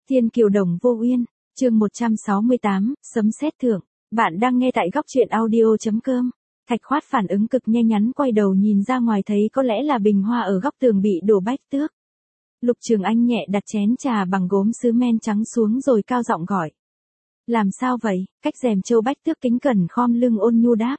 Thiên kiều đồng vô uyên, chương 168, sấm sét thưởng. Bạn đang nghe tại góc truyện audio.com. Thạch Khoát phản ứng cực nhanh, nhắn quay đầu nhìn ra ngoài thấy có lẽ là bình hoa ở góc tường bị đổ bách tước. Lục Trường Anh nhẹ đặt chén trà bằng gốm sứ men trắng xuống rồi cao giọng gọi. Làm sao vậy? Cách rèm châu bách tước kính cẩn khom lưng ôn nhu đáp.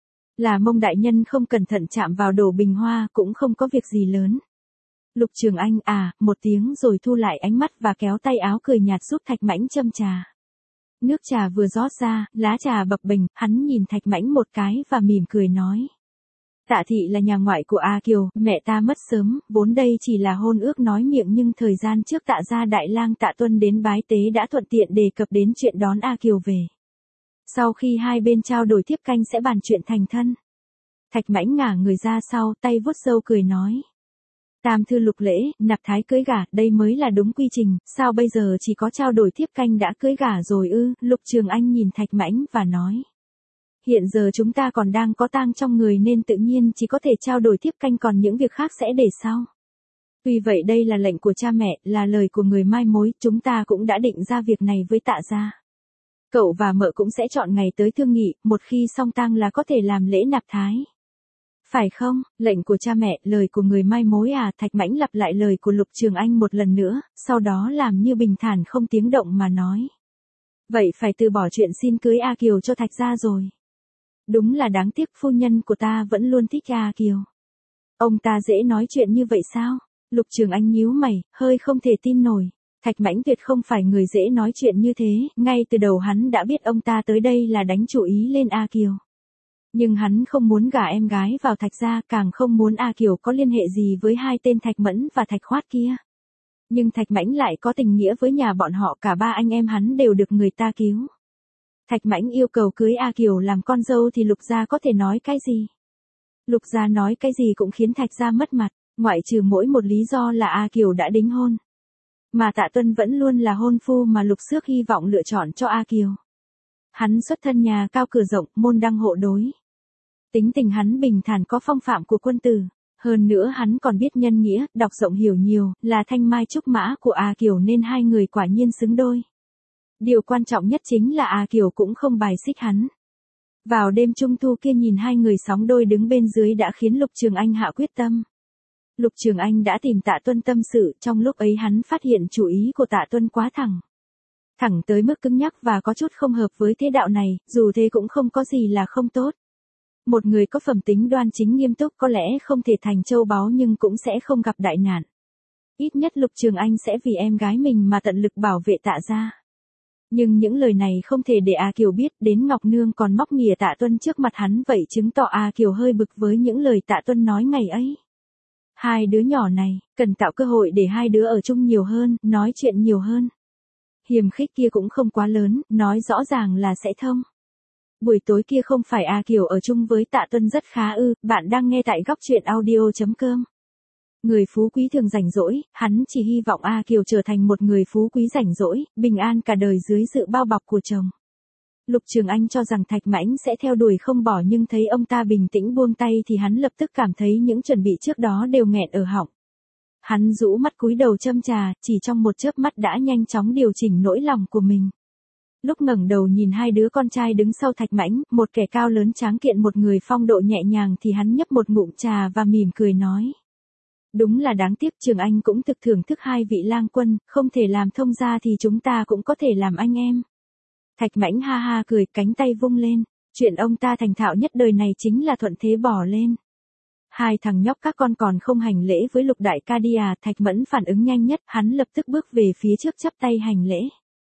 Là Mông đại nhân không cẩn thận chạm vào đổ bình hoa, cũng không có việc gì lớn. Lục Trường Anh một tiếng rồi thu lại ánh mắt và kéo tay áo cười nhạt giúp Thạch Mãnh châm trà. Nước trà vừa rót ra, lá trà bập bềnh, hắn nhìn Thạch Mãnh một cái và mỉm cười nói. Tạ thị là nhà ngoại của A Kiều, mẹ ta mất sớm, vốn đây chỉ là hôn ước nói miệng, nhưng thời gian trước Tạ gia đại lang Tạ Tuân đến bái tế đã thuận tiện đề cập đến chuyện đón A Kiều về. Sau khi hai bên trao đổi thiếp canh sẽ bàn chuyện thành thân. Thạch Mãnh ngả người ra sau, tay vuốt râu cười nói. Tam thư lục lễ, nạp thái cưới gả, đây mới là đúng quy trình, sao bây giờ chỉ có trao đổi thiếp canh đã cưới gả rồi ư? Lục Trường Anh nhìn Thạch Mãnh và nói. Hiện giờ chúng ta còn đang có tang trong người nên tự nhiên chỉ có thể trao đổi thiếp canh, còn những việc khác sẽ để sau. Tuy vậy đây là lệnh của cha mẹ, là lời của người mai mối, chúng ta cũng đã định ra việc này với Tạ gia. Cậu và mợ cũng sẽ chọn ngày tới thương nghị, một khi xong tang là có thể làm lễ nạp thái. Phải không? Lệnh của cha mẹ, lời của người mai mối Thạch Mãnh lặp lại lời của Lục Trường Anh một lần nữa, sau đó làm như bình thản không tiếng động mà nói. Vậy phải từ bỏ chuyện xin cưới A Kiều cho Thạch gia rồi. Đúng là đáng tiếc, phu nhân của ta vẫn luôn thích A Kiều. Ông ta dễ nói chuyện như vậy sao? Lục Trường Anh nhíu mày, hơi không thể tin nổi. Thạch Mãnh tuyệt không phải người dễ nói chuyện như thế, ngay từ đầu hắn đã biết ông ta tới đây là đánh chủ ý lên A Kiều. Nhưng hắn không muốn gả em gái vào Thạch gia, càng không muốn A Kiều có liên hệ gì với hai tên Thạch Mẫn và Thạch Khoát kia. Nhưng Thạch Mãnh lại có tình nghĩa với nhà bọn họ, cả ba anh em hắn đều được người ta cứu. Thạch Mãnh yêu cầu cưới A Kiều làm con dâu thì Lục gia có thể nói cái gì? Lục gia nói cái gì cũng khiến Thạch gia mất mặt, ngoại trừ mỗi một lý do là A Kiều đã đính hôn. Mà Tạ Tuân vẫn luôn là hôn phu mà Lục Xước hy vọng lựa chọn cho A Kiều. Hắn xuất thân nhà cao cửa rộng, môn đăng hộ đối. Tính tình hắn bình thản, có phong phạm của quân tử. Hơn nữa hắn còn biết nhân nghĩa, đọc rộng hiểu nhiều, là thanh mai trúc mã của A Kiều nên hai người quả nhiên xứng đôi. Điều quan trọng nhất chính là A Kiều cũng không bài xích hắn. Vào đêm trung thu kia nhìn hai người sóng đôi đứng bên dưới đã khiến Lục Trường Anh hạ quyết tâm. Lục Trường Anh đã tìm Tạ Tuân tâm sự, trong lúc ấy hắn phát hiện chủ ý của Tạ Tuân quá thẳng. Thẳng tới mức cứng nhắc và có chút không hợp với thế đạo này, dù thế cũng không có gì là không tốt. Một người có phẩm tính đoan chính nghiêm túc có lẽ không thể thành châu báu nhưng cũng sẽ không gặp đại nạn. Ít nhất Lục Trường Anh sẽ vì em gái mình mà tận lực bảo vệ Tạ gia. Nhưng những lời này không thể để A Kiều biết, đến Ngọc Nương còn móc nghỉa Tạ Tuân trước mặt hắn, vậy chứng tỏ A Kiều hơi bực với những lời Tạ Tuân nói ngày ấy. Hai đứa nhỏ này, cần tạo cơ hội để hai đứa ở chung nhiều hơn, nói chuyện nhiều hơn. Hiềm khích kia cũng không quá lớn, nói rõ ràng là sẽ thông. Buổi tối kia không phải A Kiều ở chung với Tạ Tuân rất khá ư? Bạn đang nghe tại góc truyện audio.com. Người phú quý thường rảnh rỗi, hắn chỉ hy vọng A Kiều trở thành một người phú quý rảnh rỗi, bình an cả đời dưới sự bao bọc của chồng. Lục Trường Anh cho rằng Thạch Mãnh sẽ theo đuổi không bỏ, nhưng thấy ông ta bình tĩnh buông tay thì hắn lập tức cảm thấy những chuẩn bị trước đó đều nghẹn ở họng. Hắn rũ mắt cúi đầu châm trà, chỉ trong một chớp mắt đã nhanh chóng điều chỉnh nỗi lòng của mình. Lúc ngẩng đầu nhìn hai đứa con trai đứng sau Thạch Mãnh, một kẻ cao lớn tráng kiện, một người phong độ nhẹ nhàng, thì hắn nhấp một ngụm trà và mỉm cười nói. Đúng là đáng tiếc, Trường Anh cũng thực thưởng thức hai vị lang quân, không thể làm thông gia thì chúng ta cũng có thể làm anh em. Thạch Mãnh ha ha cười, cánh tay vung lên. Chuyện ông ta thành thạo nhất đời này chính là thuận thế bỏ lên. Hai thằng nhóc các con còn không hành lễ với Lục đại ca đi à? Thạch Mẫn phản ứng nhanh nhất, hắn lập tức bước về phía trước chắp tay hành lễ.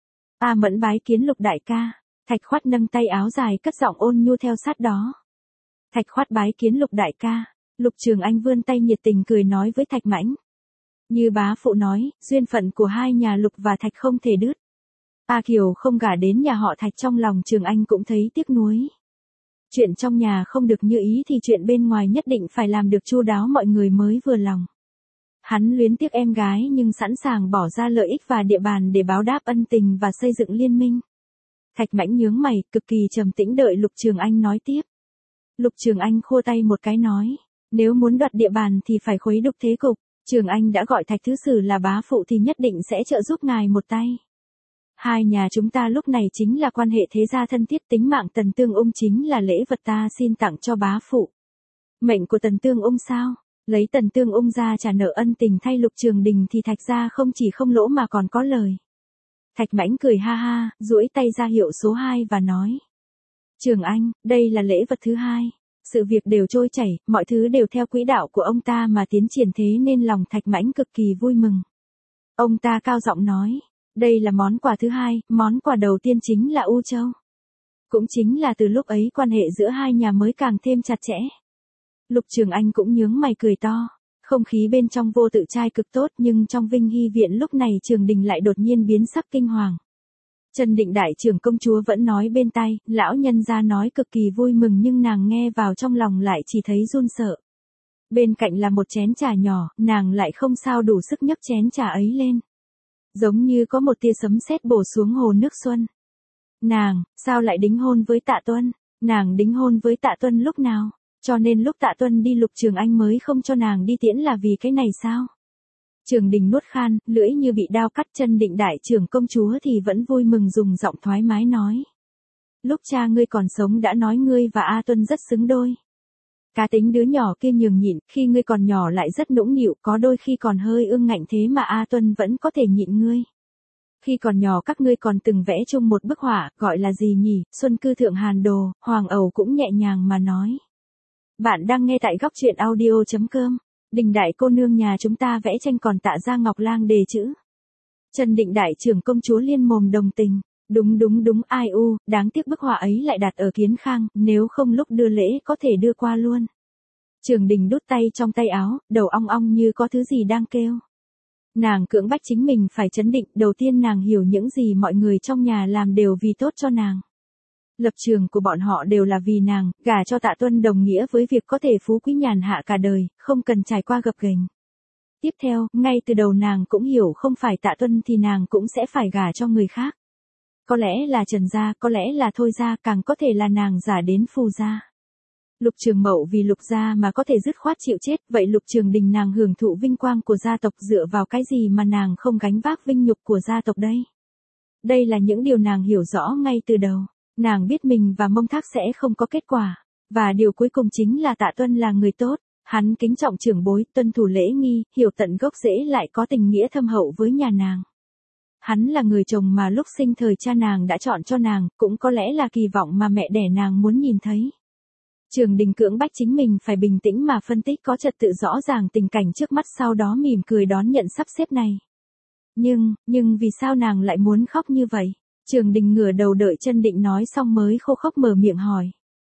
A Mẫn bái kiến Lục đại ca. Thạch Khoát nâng tay áo dài cất giọng ôn nhu theo sát đó. Thạch Khoát bái kiến Lục đại ca. Lục Trường Anh vươn tay nhiệt tình cười nói với Thạch Mãnh. Như bá phụ nói, duyên phận của hai nhà Lục và Thạch không thể đứt. A Kiều không gả đến nhà họ Thạch, trong lòng Trường Anh cũng thấy tiếc nuối. Chuyện trong nhà không được như ý thì chuyện bên ngoài nhất định phải làm được chu đáo mọi người mới vừa lòng. Hắn luyến tiếc em gái nhưng sẵn sàng bỏ ra lợi ích và địa bàn để báo đáp ân tình và xây dựng liên minh. Thạch Mãnh nhướng mày, cực kỳ trầm tĩnh đợi Lục Trường Anh nói tiếp. Lục Trường Anh khua tay một cái nói, nếu muốn đoạt địa bàn thì phải khuấy đục thế cục. Trường Anh đã gọi Thạch Thứ Sử là bá phụ thì nhất định sẽ trợ giúp ngài một tay. Hai nhà chúng ta lúc này chính là quan hệ thế gia thân thiết, tính mạng Tần Tương Ung chính là lễ vật ta xin tặng cho bá phụ. Mệnh của Tần Tương Ung sao? Lấy Tần Tương Ung ra trả nợ ân tình thay Lục Trường Đình thì Thạch gia không chỉ không lỗ mà còn có lời. Thạch Mãnh cười ha ha, duỗi tay ra hiệu số 2 và nói. Trường Anh, đây là lễ vật thứ 2. Sự việc đều trôi chảy, mọi thứ đều theo quỹ đạo của ông ta mà tiến triển, thế nên lòng Thạch Mãnh cực kỳ vui mừng. Ông ta cao giọng nói. Đây là món quà thứ 2, món quà đầu tiên chính là U Châu. Cũng chính là từ lúc ấy quan hệ giữa hai nhà mới càng thêm chặt chẽ. Lục Trường Anh cũng nhướng mày cười to. Không khí bên trong vô tự trai cực tốt, nhưng trong Vinh Hy viện lúc này Trường Đình lại đột nhiên biến sắc kinh hoàng. Trần Định đại trưởng công chúa vẫn nói bên tai, lão nhân gia nói cực kỳ vui mừng nhưng nàng nghe vào trong lòng lại chỉ thấy run sợ. Bên cạnh là một chén trà nhỏ, nàng lại không sao đủ sức nhấc chén trà ấy lên. Giống như có một tia sấm sét bổ xuống hồ nước xuân. Nàng, sao lại đính hôn với Tạ Tuân? Nàng đính hôn với Tạ Tuân lúc nào? Cho nên lúc Tạ Tuân đi Lục Trường Anh mới không cho nàng đi tiễn là vì cái này sao? Trường Đình nuốt khan, lưỡi như bị đao cắt. Trần Định đại trưởng công chúa thì vẫn vui mừng dùng giọng thoải mái nói. Lúc cha ngươi còn sống đã nói ngươi và A Tuân rất xứng đôi. Cá tính đứa nhỏ kia nhường nhịn, khi ngươi còn nhỏ lại rất nũng nịu, có đôi khi còn hơi ương ngạnh, thế mà A Tuân vẫn có thể nhịn ngươi. Khi còn nhỏ các ngươi còn từng vẽ chung một bức họa, gọi là gì nhỉ? Xuân Cư Thượng Hàn Đồ. Hoàng Ẩu cũng nhẹ nhàng mà nói. Bạn đang nghe tại góc truyện audio.com. Đình đại cô nương nhà chúng ta vẽ tranh còn Tạ Gia Ngọc Lang đề chữ. Trần Định đại trưởng công chúa liên mồm đồng tình. Đúng, ai u, đáng tiếc bức họa ấy lại đặt ở Kiến Khang, nếu không lúc đưa lễ có thể đưa qua luôn. Trường Đình đút tay trong tay áo, đầu ong ong như có thứ gì đang kêu. Nàng cưỡng bách chính mình phải trấn định, đầu tiên nàng hiểu những gì mọi người trong nhà làm đều vì tốt cho nàng. Lập trường của bọn họ đều là vì nàng, gả cho Tạ Tuân đồng nghĩa với việc có thể phú quý nhàn hạ cả đời, không cần trải qua gập ghềnh. Tiếp theo, ngay từ đầu nàng cũng hiểu không phải Tạ Tuân thì nàng cũng sẽ phải gả cho người khác. Có lẽ là Trần gia, có lẽ là Thôi gia, càng có thể là nàng giả đến Phù gia. Lục Trường Mậu vì Lục gia mà có thể dứt khoát chịu chết, vậy Lục Trường Đình nàng hưởng thụ vinh quang của gia tộc dựa vào cái gì mà nàng không gánh vác vinh nhục của gia tộc đây? Đây là những điều nàng hiểu rõ ngay từ đầu. Nàng biết mình và Mông Thác sẽ không có kết quả. Và điều cuối cùng chính là Tạ Tuân là người tốt. Hắn kính trọng trưởng bối, tuân thủ lễ nghi, hiểu tận gốc rễ, lại có tình nghĩa thâm hậu với nhà nàng. Hắn là người chồng mà lúc sinh thời cha nàng đã chọn cho nàng, cũng có lẽ là kỳ vọng mà mẹ đẻ nàng muốn nhìn thấy. Trường Đình cưỡng bách chính mình phải bình tĩnh mà phân tích có trật tự rõ ràng tình cảnh trước mắt, sau đó mỉm cười đón nhận sắp xếp này. Nhưng vì sao nàng lại muốn khóc như vậy? Trường Đình ngửa đầu đợi Trần Định nói xong mới khô khốc mở miệng hỏi.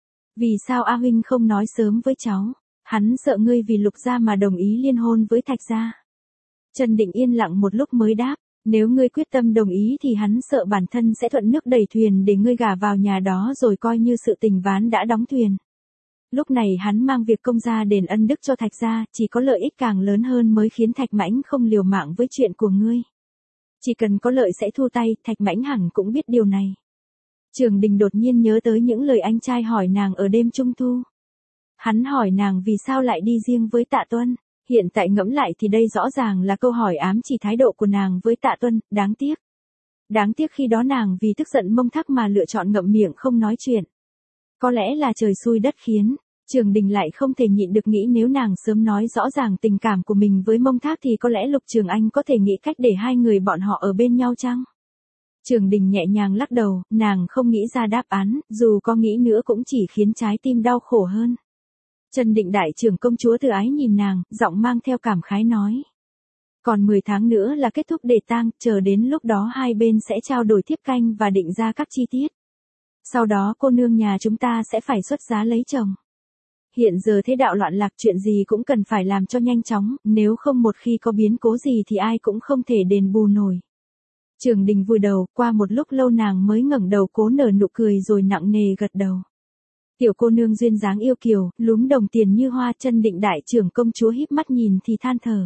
Vì sao A huynh không nói sớm với cháu? Hắn sợ ngươi vì Lục gia mà đồng ý liên hôn với Thạch gia. Trần Định yên lặng một lúc mới đáp. Nếu ngươi quyết tâm đồng ý thì hắn sợ bản thân sẽ thuận nước đẩy thuyền để ngươi gả vào nhà đó rồi coi như sự tình ván đã đóng thuyền. Lúc này hắn mang việc công gia đền ân đức cho Thạch gia, chỉ có lợi ích càng lớn hơn mới khiến Thạch Mãnh không liều mạng với chuyện của ngươi. Chỉ cần có lợi sẽ thu tay, Thạch Mãnh hẳn cũng biết điều này. Trường Đình đột nhiên nhớ tới những lời anh trai hỏi nàng ở đêm Trung Thu. Hắn hỏi nàng vì sao lại đi riêng với Tạ Tuân. Hiện tại ngẫm lại thì đây rõ ràng là câu hỏi ám chỉ thái độ của nàng với Tạ Tuân, đáng tiếc. Đáng tiếc khi đó nàng vì tức giận Mông Thác mà lựa chọn ngậm miệng không nói chuyện. Có lẽ là trời xui đất khiến, Trường Đình lại không thể nhịn được nghĩ nếu nàng sớm nói rõ ràng tình cảm của mình với Mông Thác thì có lẽ Lục Trường Anh có thể nghĩ cách để hai người bọn họ ở bên nhau chăng? Trường Đình nhẹ nhàng lắc đầu, nàng không nghĩ ra đáp án, dù có nghĩ nữa cũng chỉ khiến trái tim đau khổ hơn. Trần Định đại trưởng công chúa từ ái nhìn nàng, giọng mang theo cảm khái nói. Còn 10 tháng nữa là kết thúc đề tang, chờ đến lúc đó hai bên sẽ trao đổi thiếp canh và định ra các chi tiết. Sau đó cô nương nhà chúng ta sẽ phải xuất giá lấy chồng. Hiện giờ thế đạo loạn lạc, chuyện gì cũng cần phải làm cho nhanh chóng, nếu không một khi có biến cố gì thì ai cũng không thể đền bù nổi. Trường Đình vùi đầu, qua một lúc lâu nàng mới ngẩng đầu cố nở nụ cười rồi nặng nề gật đầu. Tiểu cô nương duyên dáng yêu kiều, lúm đồng tiền như hoa. Trần Định đại trưởng công chúa híp mắt nhìn thì than thở.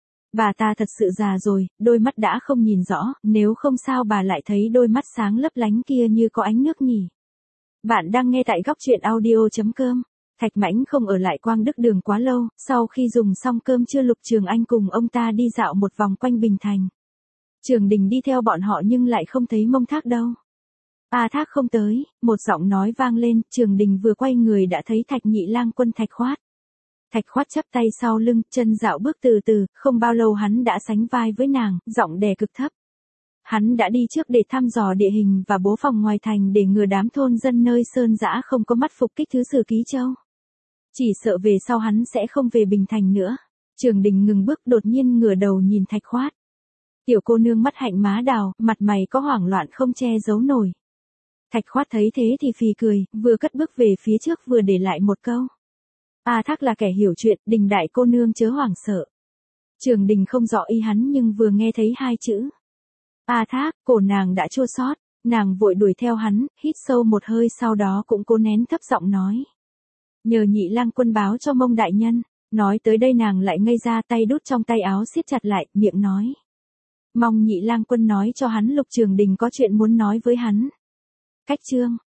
Bà ta thật sự già rồi, đôi mắt đã không nhìn rõ, nếu không sao bà lại thấy đôi mắt sáng lấp lánh kia như có ánh nước nhỉ. Bạn đang nghe tại góc truyện audio.com. Thạch Mãnh không ở lại Quang Đức Đường quá lâu, sau khi dùng xong cơm trưa Lục Trường Anh cùng ông ta đi dạo một vòng quanh Bình Thành. Trường Đình đi theo bọn họ nhưng lại không thấy Mông Thác đâu. A Thác không tới, một giọng nói vang lên, Trường Đình vừa quay người đã thấy Thạch Nhị Lang Quân Thạch Khoát. Thạch Khoát chắp tay sau lưng, chân dạo bước từ từ, không bao lâu hắn đã sánh vai với nàng, giọng đè cực thấp. Hắn đã đi trước để thăm dò địa hình và bố phòng ngoài thành để ngừa đám thôn dân nơi sơn dã không có mắt phục kích thứ sử Ký Châu. Chỉ sợ về sau hắn sẽ không về Bình Thành nữa. Trường Đình ngừng bước đột nhiên ngửa đầu nhìn Thạch Khoát. Tiểu cô nương mắt hạnh má đào, mặt mày có hoảng loạn không che giấu nổi. Thạch Khoát thấy thế thì phì cười, vừa cất bước về phía trước vừa để lại một câu. A Thác là kẻ hiểu chuyện, Đình đại cô nương chớ hoảng sợ. Trường Đình không rõ ý hắn nhưng vừa nghe thấy hai chữ. A Thác, cổ nàng đã chua xót, nàng vội đuổi theo hắn, hít sâu một hơi sau đó cũng cố nén thấp giọng nói. Nhờ Nhị Lang Quân báo cho Mông đại nhân, nói tới đây nàng lại ngây ra tay đút trong tay áo siết chặt lại, miệng nói. Mong Nhị Lang Quân nói cho hắn Lục Trường Đình có chuyện muốn nói với hắn. Cách chương